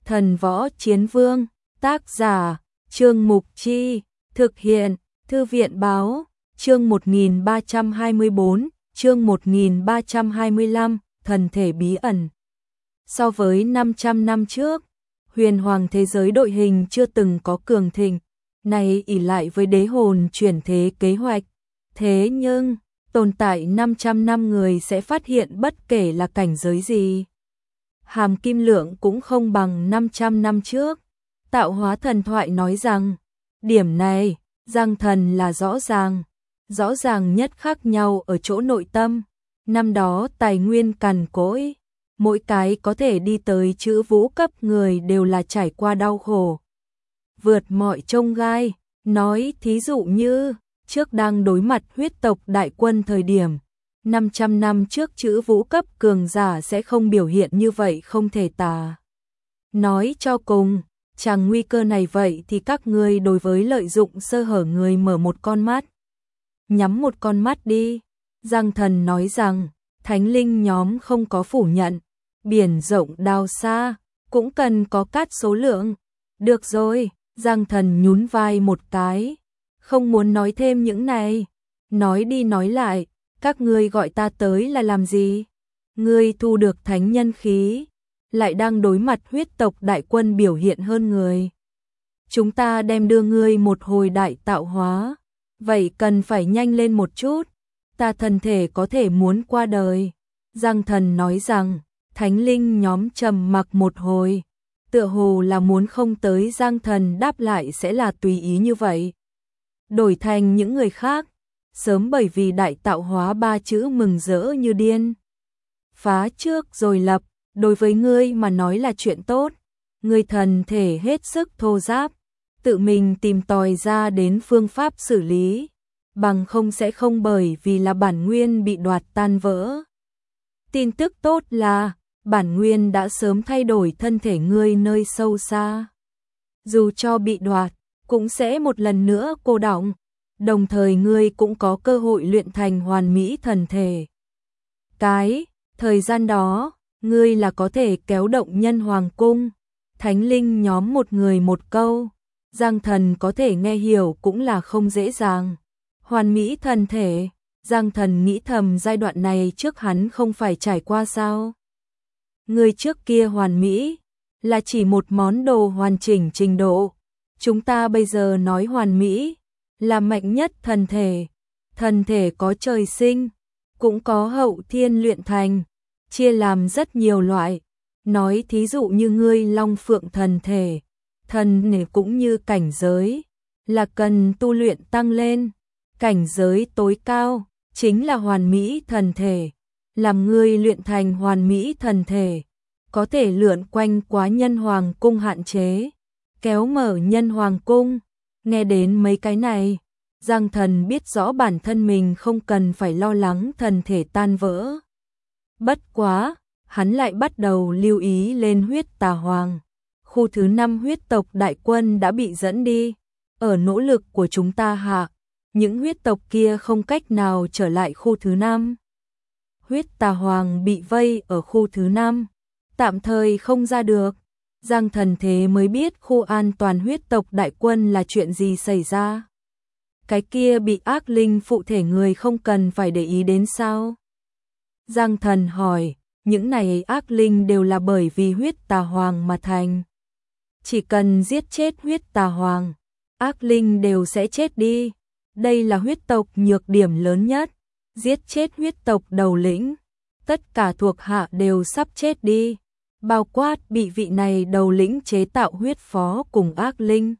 Thần Võ Chiến Vương, tác giả, Trương Mục Chi, thực hiện, Thư viện Báo, chương 1324, chương 1325, thần thể bí ẩn. So với 500 năm trước, huyền hoàng thế giới đội hình chưa từng có cường thịnh, này ỷ lại với đế hồn chuyển thế kế hoạch. Thế nhưng, tồn tại 500 năm người sẽ phát hiện bất kể là cảnh giới gì. Hàm kim lượng cũng không bằng 500 năm trước. Tạo hóa thần thoại nói rằng, điểm này, Giang Thần là rõ ràng nhất khác nhau ở chỗ nội tâm. Năm đó tài nguyên cằn cỗi, mỗi cái có thể đi tới chữ vũ cấp người đều là trải qua đau khổ. Vượt mọi chông gai, nói thí dụ như, trước đang đối mặt huyết tộc đại quân thời điểm, 500 năm trước chữ vũ cấp cường giả sẽ không biểu hiện như vậy không thể tả. Nói cho cùng, chẳng nguy cơ này vậy thì các ngươi đối với lợi dụng sơ hở người mở một con mắt. Nhắm một con mắt đi. Giang Thần nói rằng, thánh linh nhóm không có phủ nhận, biển rộng đào xa, cũng cần có cát số lượng. Được rồi, Giang Thần nhún vai một cái, không muốn nói thêm những này. Nói đi nói lại, các ngươi gọi ta tới là làm gì? Ngươi thu được thánh nhân khí, lại đang đối mặt huyết tộc đại quân biểu hiện hơn người. Chúng ta đem đưa ngươi một hồi đại tạo hóa, vậy cần phải nhanh lên một chút, ta thân thể có thể muốn qua đời. Giang Thần nói rằng, thánh linh nhóm trầm mặc một hồi, tựa hồ là muốn không tới. Giang Thần đáp lại sẽ là tùy ý như vậy. Đổi thành những người khác, sớm bởi vì đại tạo hóa ba chữ mừng rỡ như điên. Phá trước rồi lập, đối với ngươi mà nói là chuyện tốt. Ngươi thần thể hết sức thô ráp, tự mình tìm tòi ra đến phương pháp xử lý, bằng không sẽ không bởi vì là bản nguyên bị đoạt tan vỡ. Tin tức tốt là, bản nguyên đã sớm thay đổi thân thể ngươi nơi sâu xa. Dù cho bị đoạt, cũng sẽ một lần nữa cô đọng, đồng thời ngươi cũng có cơ hội luyện thành hoàn mỹ thần thể. Cái thời gian đó, ngươi là có thể kéo động nhân hoàng cung. Thánh linh nhóm một người một câu, Giang Thần có thể nghe hiểu cũng là không dễ dàng. Hoàn mỹ thần thể, Giang Thần nghĩ thầm giai đoạn này trước hắn không phải trải qua sao? Người trước kia hoàn mỹ, là chỉ một món đồ hoàn chỉnh trình độ. Chúng ta bây giờ nói hoàn mỹ, là mạnh nhất thần thể. Thần thể có trời sinh, cũng có hậu thiên luyện thành, chia làm rất nhiều loại. Nói thí dụ như ngươi Long Phượng thần thể, thần thể cũng như cảnh giới, là cần tu luyện tăng lên. Cảnh giới tối cao, chính là hoàn mỹ thần thể. Làm ngươi luyện thành hoàn mỹ thần thể, có thể lượn quanh quá nhân hoàng cung hạn chế, kéo mở nhân hoàng cung. Nghe đến mấy cái này, Giang Thần biết rõ bản thân mình không cần phải lo lắng thần thể tan vỡ. Bất quá, hắn lại bắt đầu lưu ý lên huyết tà hoàng. Khu thứ 5 huyết tộc đại quân đã bị dẫn đi. Ở nỗ lực của chúng ta hạ, những huyết tộc kia không cách nào trở lại khu thứ 5. Huyết tà hoàng bị vây ở khu thứ 5, tạm thời không ra được. Giang Thần thế mới biết khu an toàn huyết tộc đại quân là chuyện gì xảy ra. Cái kia bị ác linh phụ thể người không cần phải để ý đến sao? Giang Thần hỏi, những này ác linh đều là bởi vì huyết tà hoàng mà thành. Chỉ cần giết chết huyết tà hoàng, ác linh đều sẽ chết đi. Đây là huyết tộc nhược điểm lớn nhất. Giết chết huyết tộc đầu lĩnh, tất cả thuộc hạ đều sắp chết đi, bao quát bị vị này đầu lĩnh chế tạo huyết phó cùng ác linh.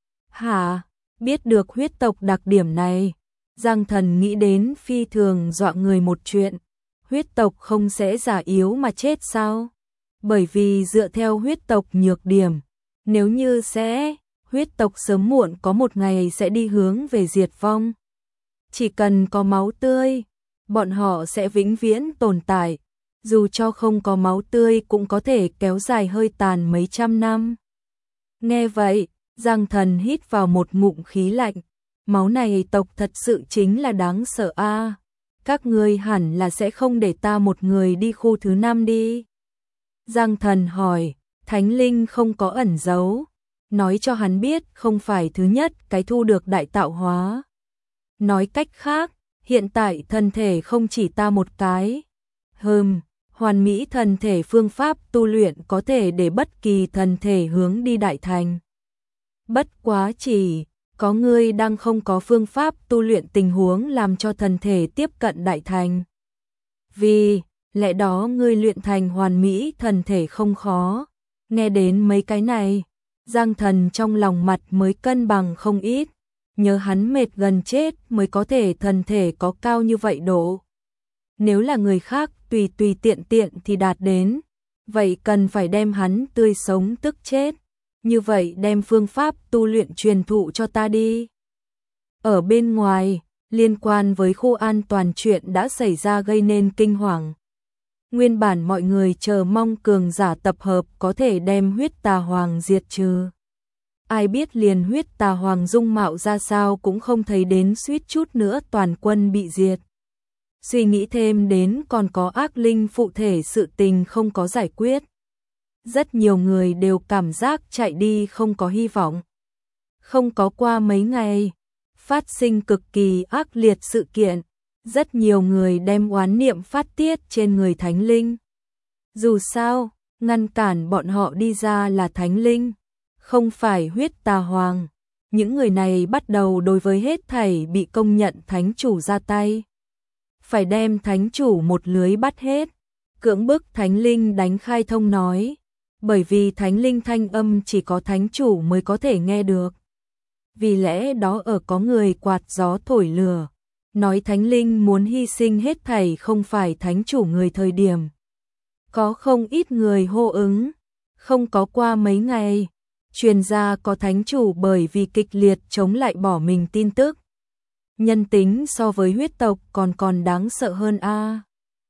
Hả? Biết được huyết tộc đặc điểm này, Giang Thần nghĩ đến phi thường dọa người một chuyện. Huyết tộc không sẽ già yếu mà chết sao? Bởi vì dựa theo huyết tộc nhược điểm, nếu như sẽ, huyết tộc sớm muộn có một ngày sẽ đi hướng về diệt vong. Chỉ cần có máu tươi, bọn họ sẽ vĩnh viễn tồn tại. Dù cho không có máu tươi cũng có thể kéo dài hơi tàn mấy trăm năm. Nghe vậy, Giang Thần hít vào một ngụm khí lạnh. Máu này tộc thật sự chính là đáng sợ a. Các ngươi hẳn là sẽ không để ta một người đi khu thứ 5 đi. Giang Thần hỏi, Thánh linh không có ẩn giấu, nói cho hắn biết không phải thứ nhất cái thu được đại tạo hóa. Nói cách khác, hiện tại thân thể không chỉ ta một cái. Hoàn mỹ thân thể phương pháp tu luyện có thể để bất kỳ thân thể hướng đi đại thành. Bất quá chỉ có ngươi đang không có phương pháp tu luyện tình huống làm cho thân thể tiếp cận đại thành. Vì lẽ đó ngươi luyện thành hoàn mỹ thân thể không khó. Nghe đến mấy cái này, Giang Thần trong lòng mặt mới cân bằng không ít. Nhớ hắn mệt gần chết mới có thể thân thể có cao như vậy độ. Nếu là người khác tùy tùy tiện tiện thì đạt đến, vậy cần phải đem hắn tươi sống tức chết. Như vậy đem phương pháp tu luyện truyền thụ cho ta đi. Ở bên ngoài, liên quan với khu an toàn chuyện đã xảy ra gây nên kinh hoàng. Nguyên bản mọi người chờ mong cường giả tập hợp có thể đem huyết tà hoàng diệt trừ. Ai biết liền huyết tà hoàng dung mạo ra sao cũng không thấy đến, suýt chút nữa toàn quân bị diệt. Suy nghĩ thêm đến còn có ác linh phụ thể sự tình không có giải quyết. Rất nhiều người đều cảm giác chạy đi không có hy vọng. Không có qua mấy ngày, phát sinh cực kỳ ác liệt sự kiện. Rất nhiều người đem oán niệm phát tiết trên người thánh linh. Dù sao, ngăn cản bọn họ đi ra là thánh linh, không phải huyết tà hoàng. Những người này bắt đầu đối với hết thảy bị công nhận thánh chủ ra tay. Phải đem thánh chủ một lưới bắt hết, cưỡng bức thánh linh đánh khai thông nói. Bởi vì thánh linh thanh âm chỉ có thánh chủ mới có thể nghe được. Vì lẽ đó ở có người quạt gió thổi lửa, nói thánh linh muốn hy sinh hết thảy không phải thánh chủ người thời điểm. Có không ít người hô ứng, không có qua mấy ngày, truyền ra có thánh chủ bởi vì kịch liệt chống lại bỏ mình tin tức. Nhân tính so với huyết tộc còn đáng sợ hơn a.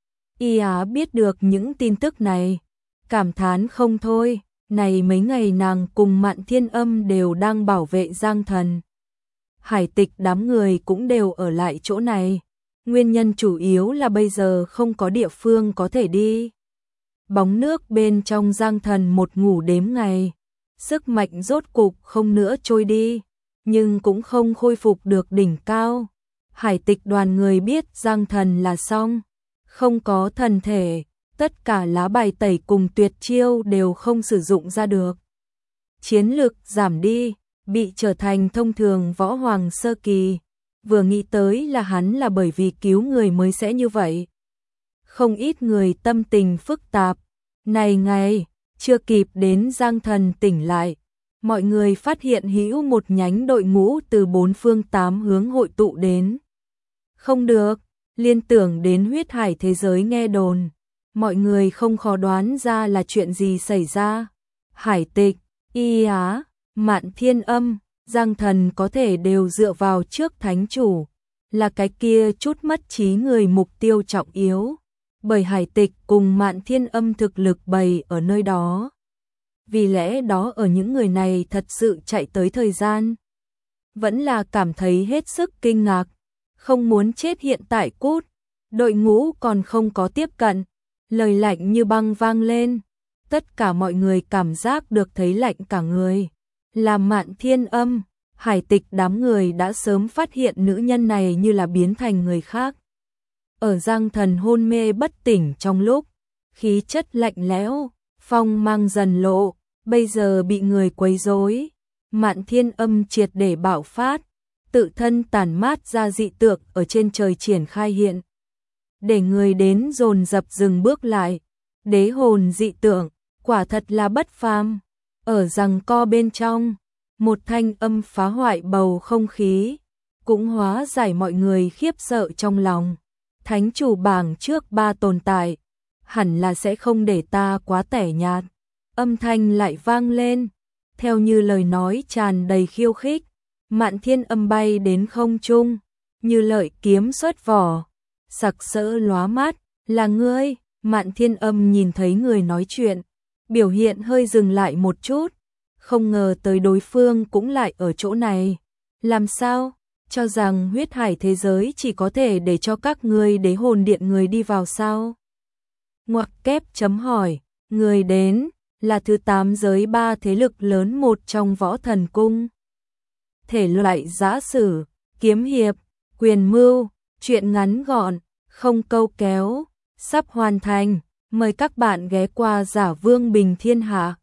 Y Á biết được những tin tức này, cảm thán không thôi, này mấy ngày nàng cùng Mạn Thiên Âm đều đang bảo vệ Giang Thần. Hải Tịch đám người cũng đều ở lại chỗ này, nguyên nhân chủ yếu là bây giờ không có địa phương có thể đi. Bóng nước bên trong Giang Thần một ngủ đếm ngày, sức mạnh rốt cục không nữa trôi đi, nhưng cũng không khôi phục được đỉnh cao. Hải Tịch đoàn người biết Giang Thần là xong, không có thần thể, tất cả lá bài tẩy cùng tuyệt chiêu đều không sử dụng ra được. Chiến lực giảm đi, bị trở thành thông thường võ hoàng sơ kỳ, vừa nghĩ tới là hắn là bởi vì cứu người mới sẽ như vậy. Không ít người tâm tình phức tạp, này ngày, chưa kịp đến Giang Thần tỉnh lại, mọi người phát hiện hữu một nhánh đội ngũ từ bốn phương tám hướng hội tụ đến. Không được, liên tưởng đến huyết hải thế giới nghe đồn, mọi người không khó đoán ra là chuyện gì xảy ra. Hải Tịch, Y Á, Mạn Thiên Âm, Giang Thần có thể đều dựa vào trước thánh chủ, là cái kia chút mất trí người mục tiêu trọng yếu, bởi Hải Tịch cùng Mạn Thiên Âm thực lực bày ở nơi đó. Vì lẽ đó ở những người này thật sự chạy tới thời gian, vẫn là cảm thấy hết sức kinh ngạc, không muốn chết hiện tại cút, đội ngũ còn không có tiếp cận, lời lạnh như băng vang lên, tất cả mọi người cảm giác được thấy lạnh cả người. Là Mạn Thiên Âm, Hải Tịch đám người đã sớm phát hiện nữ nhân này như là biến thành người khác. Ở Giang Thần hôn mê bất tỉnh trong lúc, khí chất lạnh lẽo, phong mang dần lộ, bây giờ bị người quấy rối, Mạn Thiên Âm triệt để bạo phát, tự thân tản mát ra dị tượng ở trên trời triển khai hiện. Để người đến dồn dập dừng bước lại, đế hồn dị tượng, quả thật là bất phàm. Ở giằng co bên trong, một thanh âm phá hoại bầu không khí, cũng hóa giải mọi người khiếp sợ trong lòng. Thánh chủ bảng trước 3 tồn tại, hẳn là sẽ không để ta quá tẻ nhạt. Âm thanh lại vang lên, theo như lời nói tràn đầy khiêu khích. Mạn Thiên Âm bay đến không trung, như lợi kiếm xuất vỏ, sặc sỡ lóa mắt. Là ngươi? Mạn Thiên Âm nhìn thấy người nói chuyện, biểu hiện hơi dừng lại một chút, không ngờ tới đối phương cũng lại ở chỗ này. Làm sao? Cho rằng huyết hải thế giới chỉ có thể để cho các ngươi đế hồn điện người đi vào sao? Ngoặc kép chấm hỏi, người đến là thứ 8 giới 3 thế lực lớn một trong Võ Thần Cung. Thể loại giã sử, kiếm hiệp, quyền mưu, truyện ngắn gọn, không câu kéo, sắp hoàn thành. Mời các bạn ghé qua Giả Vương Bình Thiên Hạ.